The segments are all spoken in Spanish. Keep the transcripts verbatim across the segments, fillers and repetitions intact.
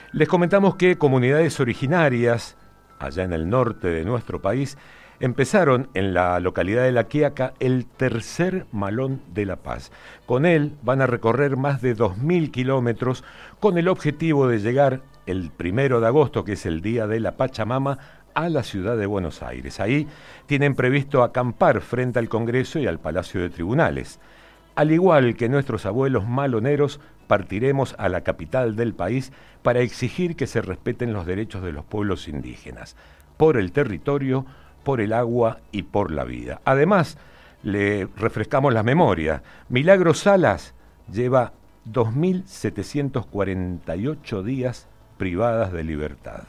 Les comentamos que comunidades originarias, allá en el norte de nuestro país, empezaron en la localidad de La Quiaca el tercer Malón de la Paz. Con él van a recorrer más de dos mil kilómetros con el objetivo de llegar el primero de agosto, que es el día de la Pachamama, a la ciudad de Buenos Aires. Ahí tienen previsto acampar frente al Congreso y al Palacio de Tribunales. Al igual que nuestros abuelos maloneros, partiremos a la capital del país para exigir que se respeten los derechos de los pueblos indígenas, por el territorio, por el agua y por la vida. Además, le refrescamos la memoria. Milagros Salas lleva dos mil setecientos cuarenta y ocho días privadas de libertad.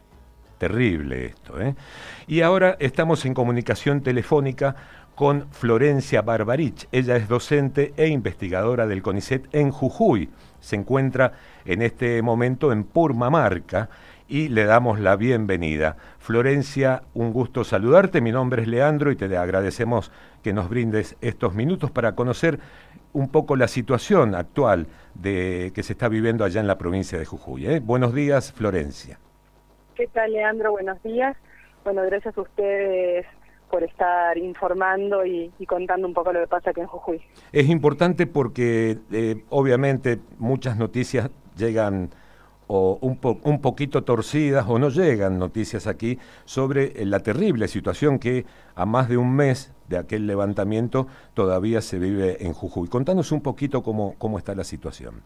Terrible esto, ¿eh? Y ahora estamos en comunicación telefónica con Florencia Barbarich. Ella es docente e investigadora del CONICET en Jujuy. Se encuentra en este momento en Purmamarca y le damos la bienvenida. Florencia, un gusto saludarte. Mi nombre es Leandro y te agradecemos que nos brindes estos minutos para conocer un poco la situación actual de, que se está viviendo allá en la provincia de Jujuy, ¿eh? Buenos días, Florencia. ¿Qué tal, Leandro? Buenos días. Bueno, gracias a ustedes por estar informando y, y contando un poco lo que pasa aquí en Jujuy. Es importante porque eh, obviamente muchas noticias llegan o un, po un poquito torcidas o no llegan noticias aquí sobre la terrible situación que a más de un mes de aquel levantamiento todavía se vive en Jujuy. Contanos un poquito cómo, cómo está la situación.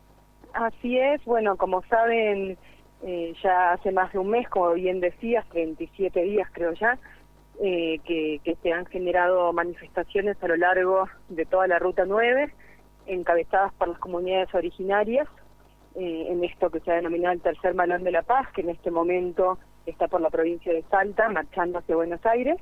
Así es, bueno, como saben, eh, ya hace más de un mes, como bien decías, treinta y siete días creo ya, Eh, que, que se han generado manifestaciones a lo largo de toda la Ruta nueve, encabezadas por las comunidades originarias, eh, en esto que se ha denominado el tercer Malón de la Paz, que en este momento está por la provincia de Salta, marchando hacia Buenos Aires.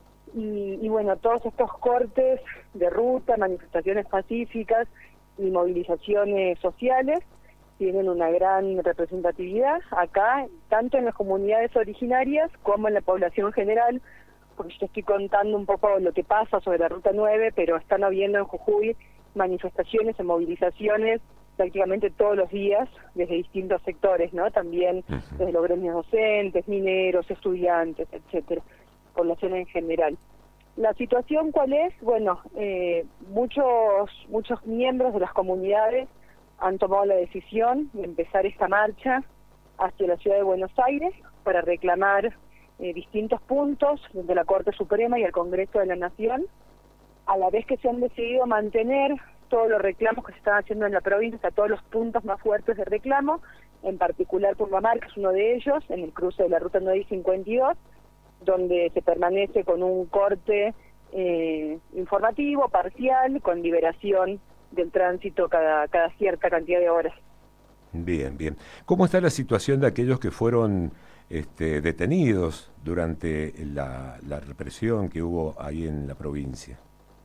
Y, y bueno, todos estos cortes de ruta, manifestaciones pacíficas y movilizaciones sociales tienen una gran representatividad acá, tanto en las comunidades originarias como en la población general, porque yo estoy contando un poco lo que pasa sobre la Ruta nueve, pero están habiendo en Jujuy manifestaciones y movilizaciones prácticamente todos los días desde distintos sectores, ¿no? También uh-huh. desde los gremios docentes, mineros, estudiantes, etcétera, población en general. ¿La situación cuál es? Bueno, eh, muchos, muchos miembros de las comunidades han tomado la decisión de empezar esta marcha hacia la ciudad de Buenos Aires para reclamar Eh, distintos puntos de la Corte Suprema y el Congreso de la Nación, a la vez que se han decidido mantener todos los reclamos que se están haciendo en la provincia, hasta todos los puntos más fuertes de reclamo, en particular Purmamarca es uno de ellos, en el cruce de la Ruta nueve y cincuenta y dos, donde se permanece con un corte eh, informativo, parcial, con liberación del tránsito cada, cada cierta cantidad de horas. Bien, bien. ¿Cómo está la situación de aquellos que fueron Este, detenidos durante la, la represión que hubo ahí en la provincia?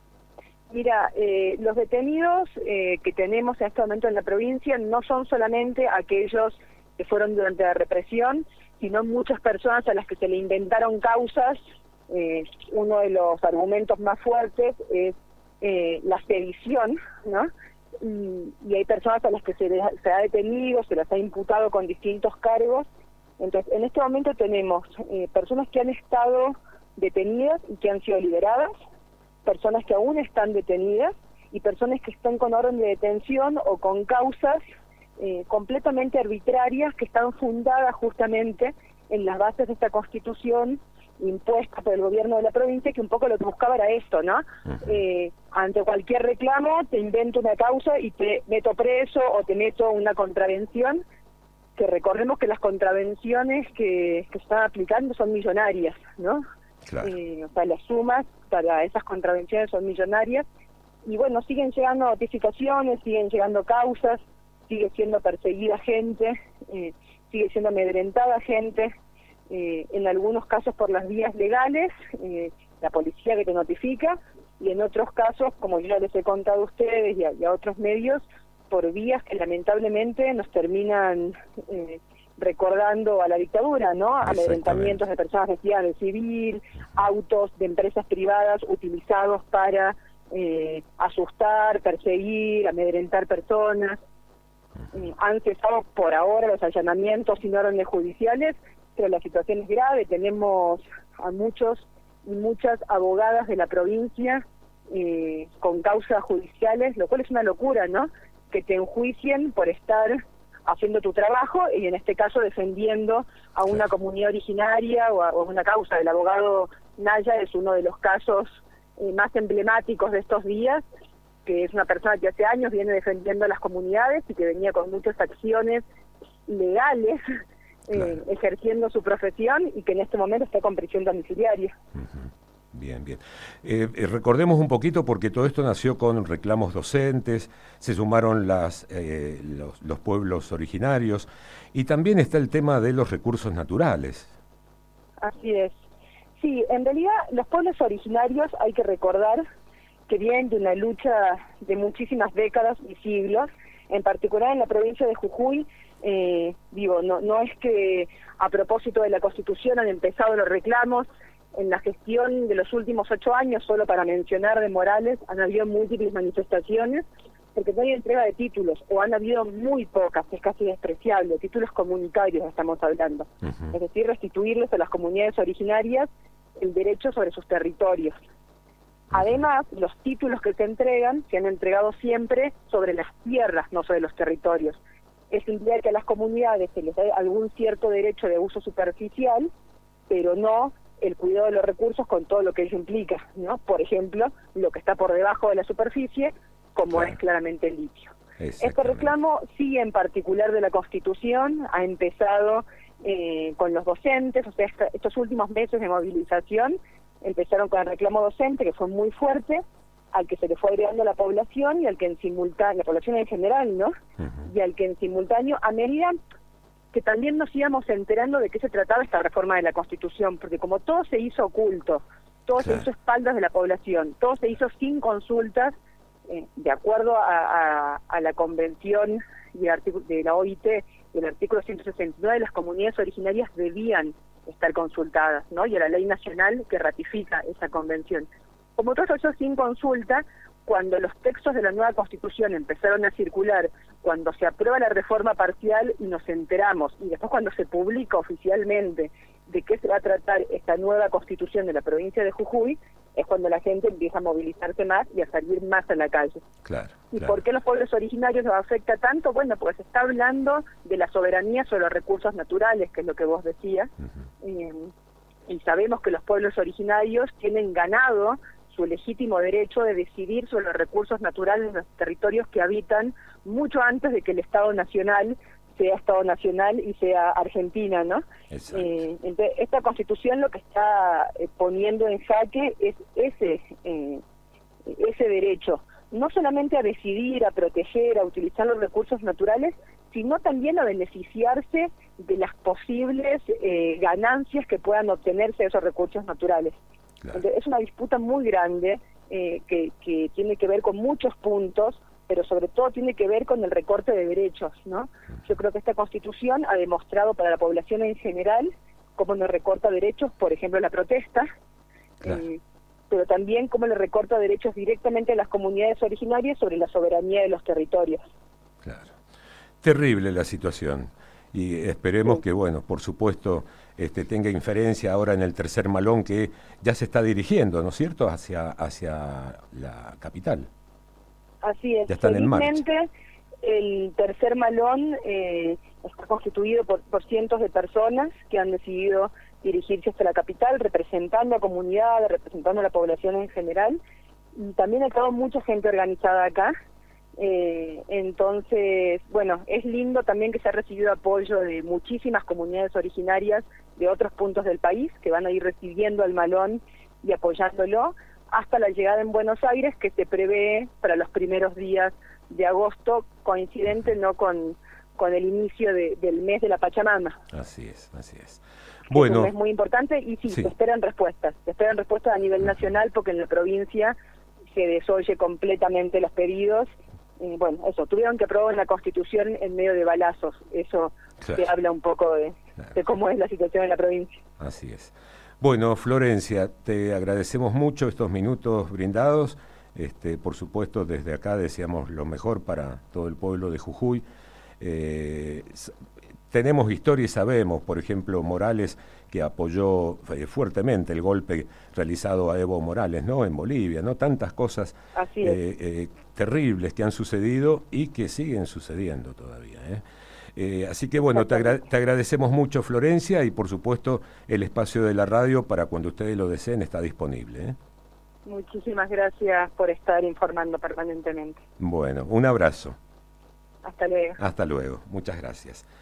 Mira, eh, los detenidos eh, que tenemos en este momento en la provincia no son solamente aquellos que fueron durante la represión, sino muchas personas a las que se le inventaron causas. Eh, uno de los argumentos más fuertes es eh, la sedición, ¿no? Y, y hay personas a las que se, les, se ha detenido, se las ha imputado con distintos cargos. Entonces, en este momento tenemos eh, personas que han estado detenidas y que han sido liberadas, personas que aún están detenidas y personas que están con orden de detención o con causas eh, completamente arbitrarias que están fundadas justamente en las bases de esta Constitución impuesta por el gobierno de la provincia, que un poco lo que buscaba era esto, ¿no? Uh-huh. Eh, ante cualquier reclamo te invento una causa y te meto preso o te meto una contravención, que recordemos que las contravenciones que, que se están aplicando son millonarias, ¿no? Claro. Eh, o sea, las sumas para esas contravenciones son millonarias, y bueno, siguen llegando notificaciones, siguen llegando causas, sigue siendo perseguida gente, eh, sigue siendo amedrentada gente, eh, en algunos casos por las vías legales, eh, la policía que te notifica, y en otros casos, como yo ya les he contado a ustedes y a, y a otros medios, por vías que lamentablemente nos terminan eh, recordando a la dictadura, ¿no? Amedrentamientos de personas vestidas de civil, autos de empresas privadas utilizados para eh, asustar, perseguir, amedrentar personas. Uh-huh. Han cesado por ahora los allanamientos sin órdenes judiciales, pero la situación es grave. Tenemos a muchos y muchas abogadas de la provincia eh, con causas judiciales, lo cual es una locura, ¿no? Que te enjuicien por estar haciendo tu trabajo y en este caso defendiendo a una comunidad originaria o a, o a una causa. El abogado Naya es uno de los casos eh, más emblemáticos de estos días, que es una persona que hace años viene defendiendo a las comunidades y que venía con muchas acciones legales eh, claro. ejerciendo su profesión y que en este momento está con prisión domiciliaria. Uh-huh. Bien, bien. Eh, eh, recordemos un poquito porque todo esto nació con reclamos docentes, se sumaron las, eh, los, los pueblos originarios y también está el tema de los recursos naturales. Así es. Sí, en realidad los pueblos originarios hay que recordar que vienen de una lucha de muchísimas décadas y siglos, en particular en la provincia de Jujuy. Eh, digo, no, no es que a propósito de la Constitución han empezado los reclamos. En la gestión de los últimos ocho años, solo para mencionar de Morales, han habido múltiples manifestaciones, porque no hay entrega de títulos, o han habido muy pocas, es casi despreciable, títulos comunitarios estamos hablando, uh-huh. es decir, restituirles a las comunidades originarias el derecho sobre sus territorios. Además, los títulos que se entregan, se han entregado siempre sobre las tierras, no sobre los territorios. Eso implica que a las comunidades se les da algún cierto derecho de uso superficial, pero no el cuidado de los recursos con todo lo que ello implica, ¿no? Por ejemplo, lo que está por debajo de la superficie, como claro. es claramente el litio. Este reclamo sigue en particular de la Constitución, ha empezado eh, con los docentes, o sea, esta, estos últimos meses de movilización empezaron con el reclamo docente, que fue muy fuerte, al que se le fue agregando la población y al que en simultáneo, la población en general, ¿no? Uh-huh. Y al que en simultáneo, a medida que también nos íbamos enterando de qué se trataba esta reforma de la Constitución, porque como todo se hizo oculto, todo claro. se hizo a espaldas de la población, todo se hizo sin consultas, eh, de acuerdo a, a, a la Convención y el de la O I T, el artículo ciento sesenta y nueve, las comunidades originarias debían estar consultadas, ¿no? Y a la ley nacional que ratifica esa convención. Como todo eso sin consulta, cuando los textos de la nueva Constitución empezaron a circular, cuando se aprueba la reforma parcial y nos enteramos, y después cuando se publica oficialmente de qué se va a tratar esta nueva Constitución de la provincia de Jujuy, es cuando la gente empieza a movilizarse más y a salir más a la calle. Claro, ¿Y claro. por qué los pueblos originarios nos afecta tanto? Bueno, porque se está hablando de la soberanía sobre los recursos naturales, que es lo que vos decías, uh-huh. eh, y sabemos que los pueblos originarios tienen ganado su legítimo derecho de decidir sobre los recursos naturales de los territorios que habitan mucho antes de que el Estado Nacional sea Estado Nacional y sea Argentina, ¿no? Eh, entonces, esta Constitución lo que está eh, poniendo en jaque es ese, eh, ese derecho, no solamente a decidir, a proteger, a utilizar los recursos naturales, sino también a beneficiarse de las posibles eh, ganancias que puedan obtenerse de esos recursos naturales. Claro. Entonces, es una disputa muy grande eh, que, que tiene que ver con muchos puntos, pero sobre todo tiene que ver con el recorte de derechos, ¿no? Yo creo que esta Constitución ha demostrado para la población en general cómo nos recorta derechos, por ejemplo, la protesta, claro. eh, pero también cómo le recorta derechos directamente a las comunidades originarias sobre la soberanía de los territorios. Claro. Terrible la situación. Y esperemos sí. que, bueno, por supuesto, este, tenga inferencia ahora en el tercer malón que ya se está dirigiendo, ¿no es cierto?, hacia, hacia la capital. Así es. Ya están en marcha. El tercer malón eh, está constituido por, por cientos de personas que han decidido dirigirse hasta la capital, representando a comunidades, representando a la población en general, y también ha estado mucha gente organizada acá. Eh, entonces, bueno, es lindo también que se ha recibido apoyo de muchísimas comunidades originarias de otros puntos del país, que van a ir recibiendo al malón y apoyándolo, hasta la llegada en Buenos Aires, que se prevé para los primeros días de agosto, coincidente no con, con el inicio de, del mes de la Pachamama. Así es, así es. Bueno, es un mes muy importante y sí, sí, se esperan respuestas, se esperan respuestas a nivel nacional porque en la provincia se desoye completamente los pedidos. Eh, bueno, eso, tuvieron que aprobar la Constitución en medio de balazos, eso claro. te habla un poco de, claro. de cómo es la situación en la provincia. Así es. Bueno, Florencia, te agradecemos mucho estos minutos brindados. Este, por supuesto, desde acá deseamos lo mejor para todo el pueblo de Jujuy. Eh, tenemos historia y sabemos, por ejemplo, Morales, que apoyó eh, fuertemente el golpe realizado a Evo Morales, ¿no? En Bolivia, ¿no? Tantas cosas Así es. eh, eh, terribles que han sucedido y que siguen sucediendo todavía, ¿eh? Eh, así que bueno, te, agra te agradecemos mucho, Florencia, y por supuesto el espacio de la radio para cuando ustedes lo deseen está disponible, ¿eh? Muchísimas gracias por estar informando permanentemente. Bueno, un abrazo. Hasta luego. Hasta luego, muchas gracias.